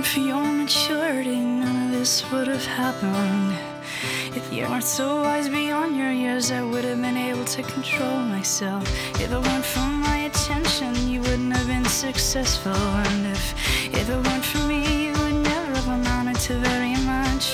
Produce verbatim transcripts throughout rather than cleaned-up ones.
for your maturity, none of this would have happened. If you weren't so wise beyond your years, I would have been able to control myself. If it weren't for my attention, you wouldn't have been successful. And if, if it weren't for me, you would never have amounted to very much.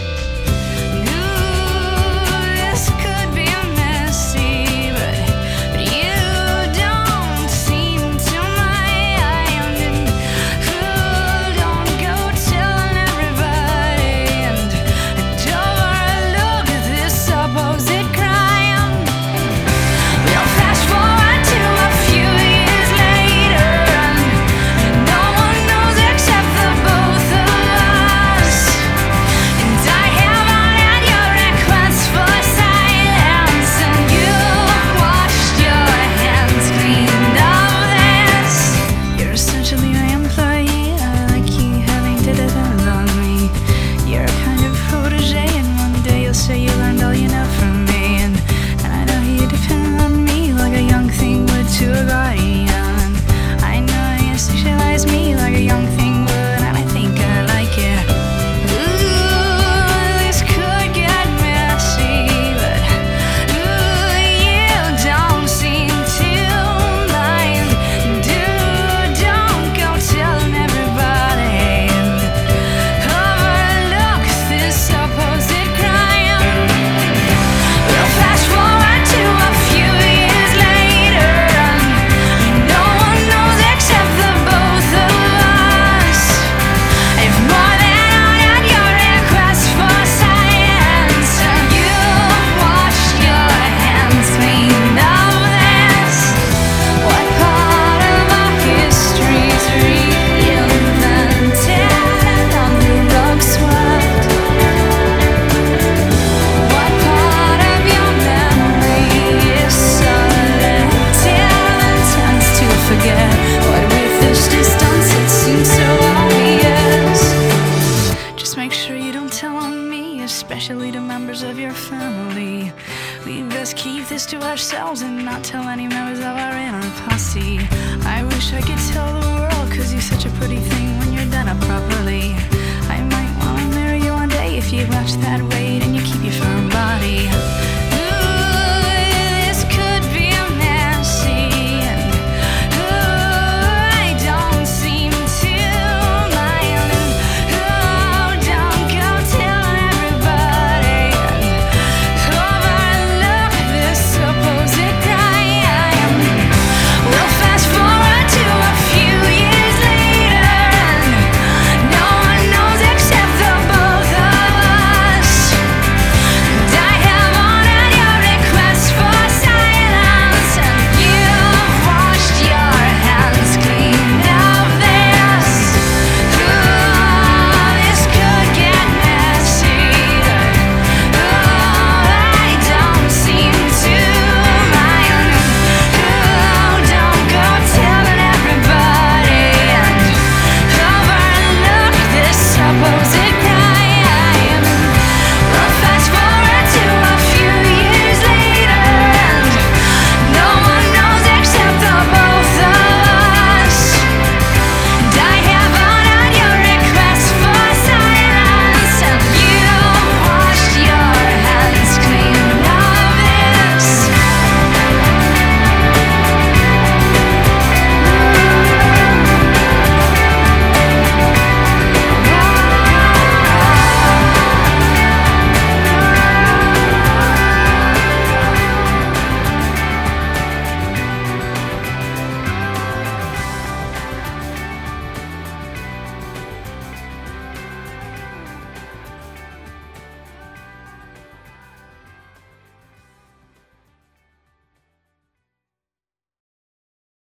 Especially to members of your family. We best keep this to ourselves and not tell any members of our inner posse. I wish I could tell the world, cause you're such a pretty thing when you're done up properly. I might wanna marry you one day if you watch that weight and you keep your firm body.